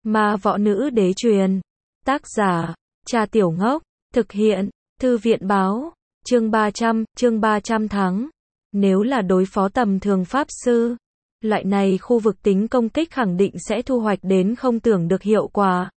Ma võ nữ đế truyền. Tác giả, Trà Tiểu Ngốc. Thực hiện, Thư viện báo. Chương 300 thắng. Nếu là đối phó tầm thường pháp sư, loại này khu vực tính công kích khẳng định sẽ thu hoạch đến không tưởng được hiệu quả.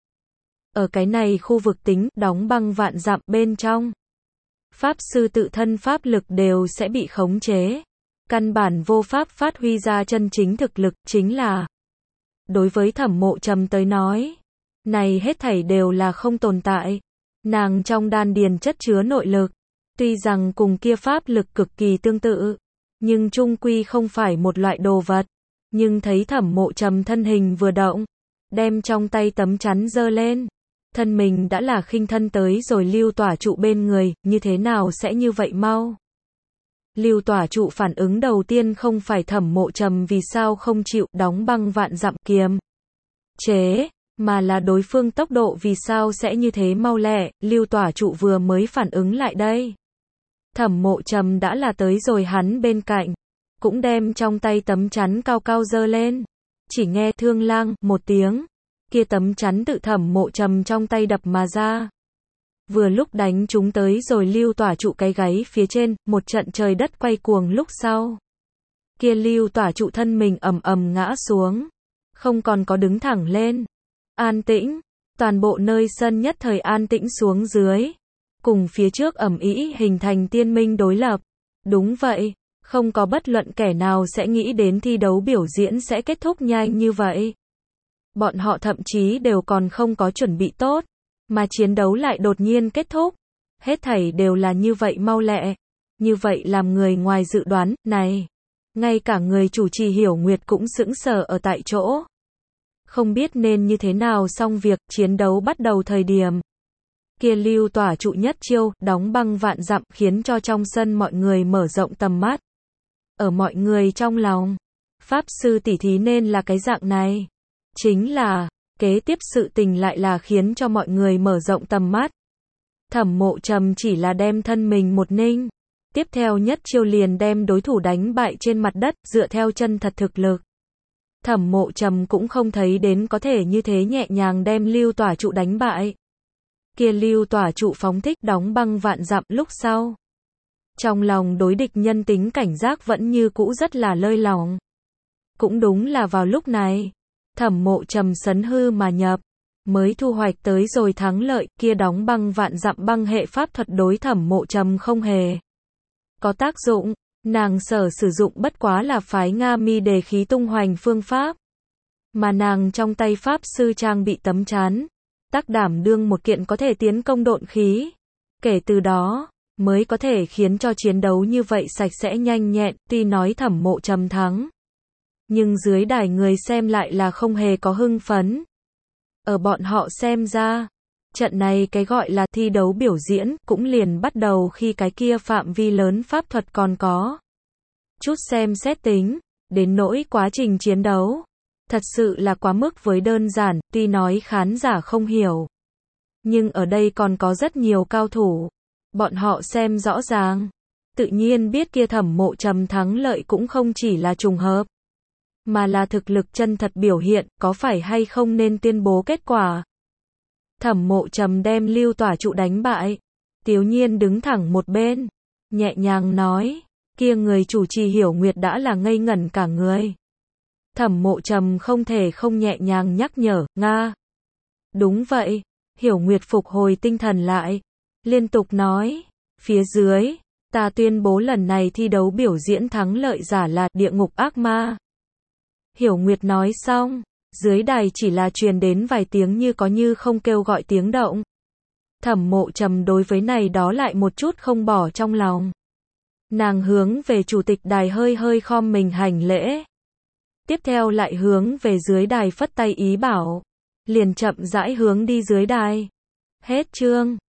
Ở cái này khu vực tính, đóng băng vạn dặm bên trong, pháp sư tự thân pháp lực đều sẽ bị khống chế. Căn bản vô pháp phát huy ra chân chính thực lực, chính là đối với Thẩm Mộ Trầm tới nói, này hết thảy đều là không tồn tại. Nàng trong đan điền chất chứa nội lực, tuy rằng cùng kia pháp lực cực kỳ tương tự, nhưng chung quy không phải một loại đồ vật. Nhưng thấy Thẩm Mộ Trầm thân hình vừa động, đem trong tay tấm chắn giơ lên, thân mình đã là khinh thân tới rồi Lưu Tỏa Trụ bên người, như thế nào sẽ như vậy mau? Lưu Tỏa Trụ phản ứng đầu tiên không phải Thẩm Mộ Trầm vì sao không chịu đóng băng vạn dặm kiềm chế, mà là đối phương tốc độ vì sao sẽ như thế mau lẹ. Lưu Tỏa Trụ vừa mới phản ứng lại đây, Thẩm Mộ Trầm đã là tới rồi hắn bên cạnh, cũng đem trong tay tấm chắn cao cao giơ lên. Chỉ nghe thương lang một tiếng, kia tấm chắn tự Thẩm Mộ Trầm trong tay đập mà ra. Vừa lúc đánh chúng tới rồi Lưu Tỏa Trụ cái gáy phía trên, một trận trời đất quay cuồng lúc sau. Kia Lưu Tỏa Trụ thân mình ầm ầm ngã xuống, không còn có đứng thẳng lên. An tĩnh, toàn bộ nơi sân nhất thời an tĩnh xuống dưới, cùng phía trước ầm ĩ hình thành tiên minh đối lập. Đúng vậy, không có bất luận kẻ nào sẽ nghĩ đến thi đấu biểu diễn sẽ kết thúc nhanh như vậy. Bọn họ thậm chí đều còn không có chuẩn bị tốt, mà chiến đấu lại đột nhiên kết thúc. Hết thảy đều là như vậy mau lẹ, như vậy làm người ngoài dự đoán. Này, ngay cả người chủ trì Hiểu Nguyệt cũng sững sờ ở tại chỗ, không biết nên như thế nào xong việc. Chiến đấu bắt đầu thời điểm, kia Lưu Tỏa Trụ nhất chiêu, đóng băng vạn dặm, khiến cho trong sân mọi người mở rộng tầm mắt. Ở mọi người trong lòng, pháp sư tỷ thí nên là cái dạng này. Chính là, kế tiếp sự tình lại là khiến cho mọi người mở rộng tầm mắt. Thẩm Mộ Trầm chỉ là đem thân mình một ninh, tiếp theo nhất chiêu liền đem đối thủ đánh bại trên mặt đất. Dựa theo chân thật thực lực, Thẩm Mộ Trầm cũng không thấy đến có thể như thế nhẹ nhàng đem Lưu Tỏa Trụ đánh bại. Kia Lưu Tỏa Trụ phóng thích đóng băng vạn dặm lúc sau, trong lòng đối địch nhân tính cảnh giác vẫn như cũ rất là lơi lỏng. Cũng đúng là vào lúc này, Thẩm Mộ Trầm sấn hư mà nhập, mới thu hoạch tới rồi thắng lợi. Kia đóng băng vạn dặm băng hệ pháp thuật đối Thẩm Mộ Trầm không hề có tác dụng, nàng sử dụng bất quá là phái Nga Mi đề khí tung hoành phương pháp, mà nàng trong tay pháp sư trang bị tấm chắn, tác đảm đương một kiện có thể tiến công độn khí. Kể từ đó, mới có thể khiến cho chiến đấu như vậy sạch sẽ nhanh nhẹn. Tuy nói Thẩm Mộ Trầm thắng, nhưng dưới đài người xem lại là không hề có hưng phấn. Ở bọn họ xem ra, trận này cái gọi là thi đấu biểu diễn cũng liền bắt đầu khi cái kia phạm vi lớn pháp thuật còn có chút xem xét tính, đến nỗi quá trình chiến đấu, thật sự là quá mức với đơn giản. Tuy nói khán giả không hiểu, nhưng ở đây còn có rất nhiều cao thủ, bọn họ xem rõ ràng, tự nhiên biết kia Thẩm Mộ Trầm thắng lợi cũng không chỉ là trùng hợp, mà là thực lực chân thật biểu hiện. Có phải hay không nên tuyên bố kết quả? Thẩm Mộ Trầm đem Lưu Tỏa Trụ đánh bại, Tiếu Nhiên đứng thẳng một bên, nhẹ nhàng nói. Kia người chủ trì Hiểu Nguyệt đã là ngây ngẩn cả người. Thẩm Mộ Trầm không thể không nhẹ nhàng nhắc nhở. Nga. Đúng vậy. Hiểu Nguyệt phục hồi tinh thần lại, liên tục nói. Phía dưới, ta tuyên bố lần này thi đấu biểu diễn thắng lợi giả là địa ngục ác ma. Hiểu Nguyệt nói xong, dưới đài chỉ là truyền đến vài tiếng như có như không kêu gọi tiếng động. Thẩm Mộ Trầm đối với này đó lại một chút không bỏ trong lòng. Nàng hướng về chủ tịch đài hơi hơi khom mình hành lễ. Tiếp theo lại hướng về dưới đài phất tay ý bảo. Liền chậm rãi hướng đi dưới đài. Hết chương.